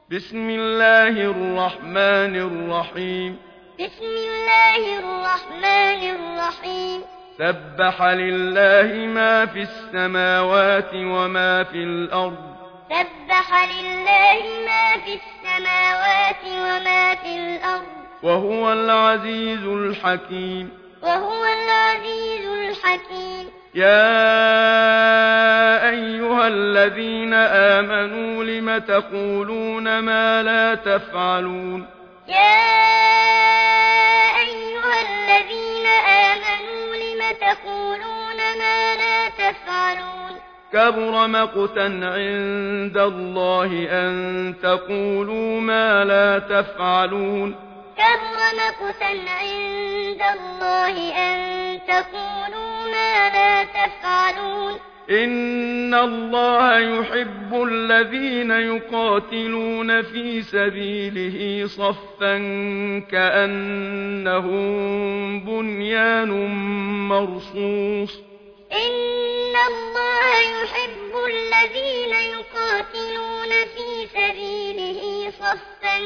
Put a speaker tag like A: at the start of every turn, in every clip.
A: بسم الله الرحمن الرحيم
B: بسم الله الرحمن الرحيم
A: سبح لله ما في السماوات وما في الأرض
B: سبح لله ما في السماوات وما في الأرض
A: وهو العزيز الحكيم
B: وهو العزيز الحكيم
A: يا أيها الذين آمنوا لم تقولون ما لا تفعلون
B: يا أيها الذين آمنوا لم تقولون ما لا تفعلون
A: كبر مقتا عند الله أن تقولوا ما لا تفعلون
B: كبر مقتا عند الله أن تقولوا ما لا تفعلون
A: إن الله يحب الذين يقاتلون في سبيله صفا كأنهم بنيان مرصوص
B: إن الله يحب الذين يقاتلون في سبيله صفا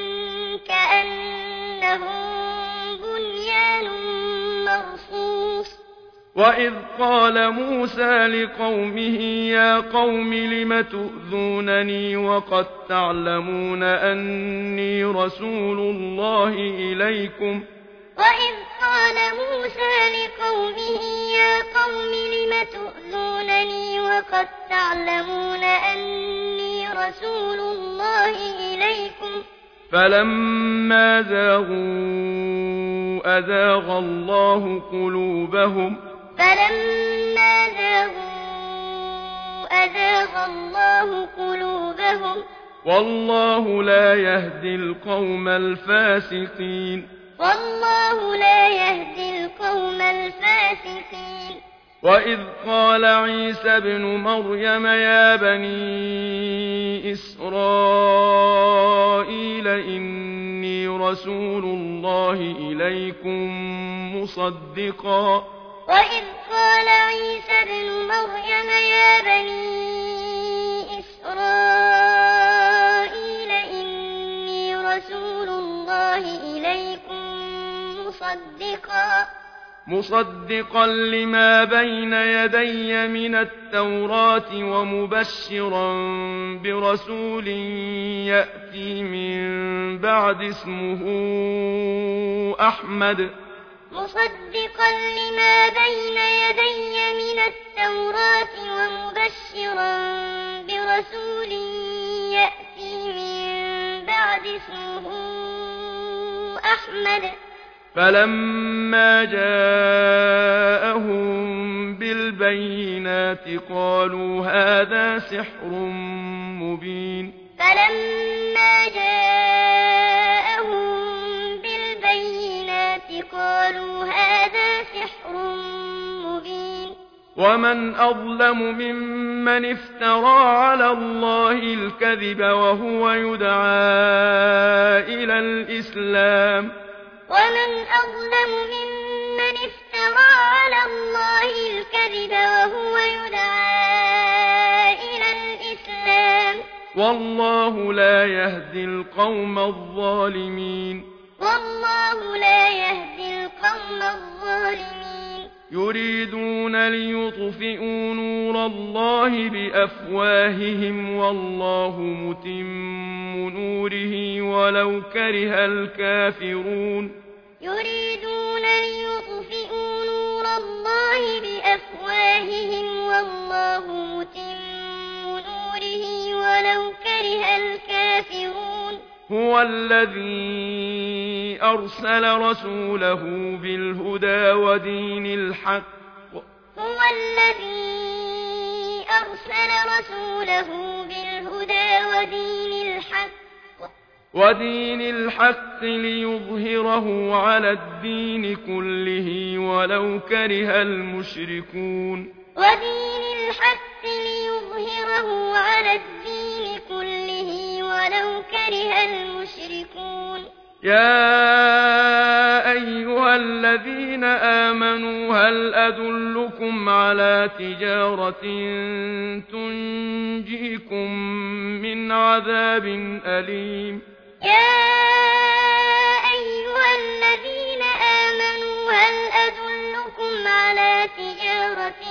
B: كأنهم بنيان مرصوص
A: وإذ قال موسى لقومه يا قوم لم تؤذونني وقد تعلمون أني رسول الله إليكم
B: وإذ قال موسى لقومه يا قوم لم تؤذونني وقد تعلمون أني رسول الله إليكم
A: فلما زاغوا أزاغ الله قلوبهم
B: فلما زاغوا أزاغ الله قلوبهم
A: والله لا يهدي القوم الفاسقين
B: والله لا يهدي القوم الفاسقين
A: وإذ قال عيسى ابن مريم يا بني إسرائيل إني رسول الله إليكم مصدقا
B: وإذ قال عيسى ابن مريم يا بني إسرائيل إني رسول الله إليكم مصدقا
A: لما بين يدي من التوراة ومبشرا برسول يأتي من بعد اسمه أحمد
B: مصدقا لما بين يدي من التوراة ومبشرا برسول يأتي من بعد اسمه أحمد
A: فلما جاءهم بالبينات قالوا هذا سحر مبين
B: فلما جاءهم بالبينات قالوا هذا سحر مبين
A: ومن أظلم ممن افترى على الله الكذب وهو يدعى إلى الإسلام
B: ومن أظلم ممن افترى على الله الكذب وهو يدعى إلى الإسلام
A: والله لا يهدي القوم الظالمين
B: والله لا يهدي القوم الظالمين
A: يريدون ليطفئوا نور الله بأفواههم والله متم نوره ولو كره الكافرون
B: يريدون ليطفئوا نور الله بأفواههم والله متم نوره ولو كره الكافرون
A: هو الذي أرسل رسوله بالهدى ودين الحق
B: هو الذي أرسل رسوله بالهدى
A: ودين الحق ليظهره على الدين كله ولو كره المشركون
B: ودين الحق ليظهره على الدين كله ولو كره المشركون
A: يا أيها أيها الذين آمنوا هل أدلكم على تجارة تنجيكم من عذاب أليم
B: يا أيها الذين آمنوا هل أدلكم على تجارة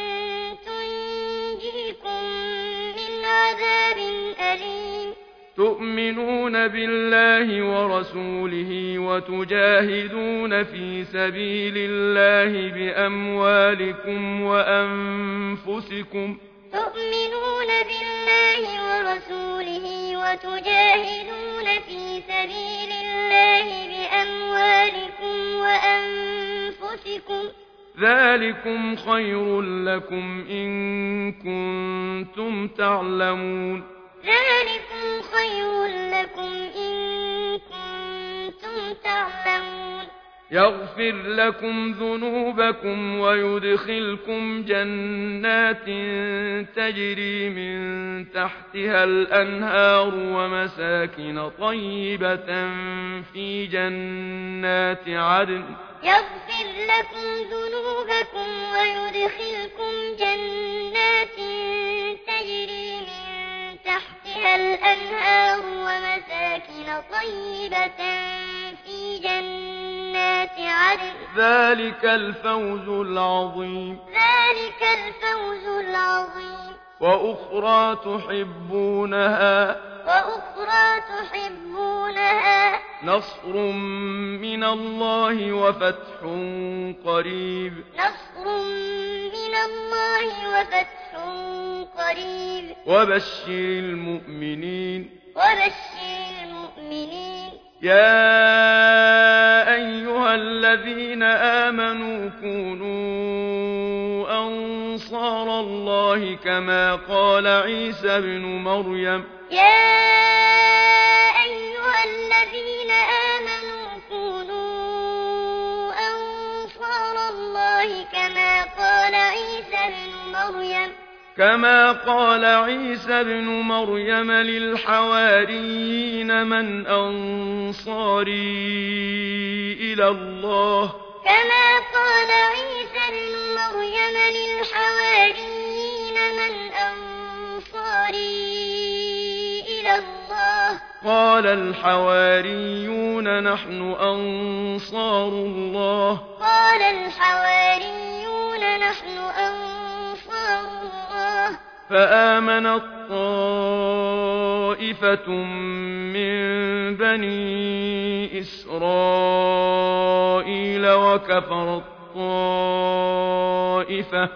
B: تنجيكم من عذاب أليم
A: تؤمنون بالله ورسوله وتجاهدون في سبيل الله بأموالكم وأنفسكم
B: تؤمنون بالله ورسوله وتجاهدون في سبيل الله بأموالكم وأنفسكم
A: ذلكم خير لكم إن كنتم تعلمون
B: ذلكم خير لكم إن كنتم تعلمون
A: يغفر لكم ذنوبكم ويدخلكم جنات تجري من تحتها الأنهار ومساكن طيبة في جنات عدن
B: يغفر لكم ذنوبكم ويدخلكم جنات تجري من تحتها الأنهار ومساكن طيبة في جنات عدن
A: ذلك الفوز العظيم
B: ذلك الفوز العظيم
A: وأخرى تحبونها نصر من الله وفتح قريب وبشر المؤمنين يا أيها الذين آمنوا كونوا أنصار الله كما قال عيسى ابن مريم
B: يا أيها الذين آمنوا كونوا أنصار الله
A: كما قال عيسى ابن مريم للحواريين من أنصاري إلى الله
B: كما قال عيسى ابن مريم للحواريين من أنصاري إلى الله
A: قال الحواريون نحن أنصار الله فآمنت طائفة من بني إسرائيل وكفرت طائفة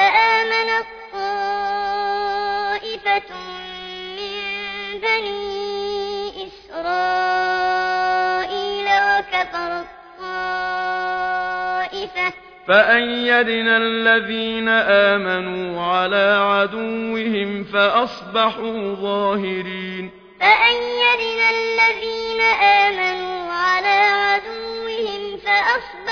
A: فأيدنا الذين آمنوا على عدوهم فأصبحوا ظاهرين
B: فأيدنا الذين آمنوا على عدوهم فأصبحوا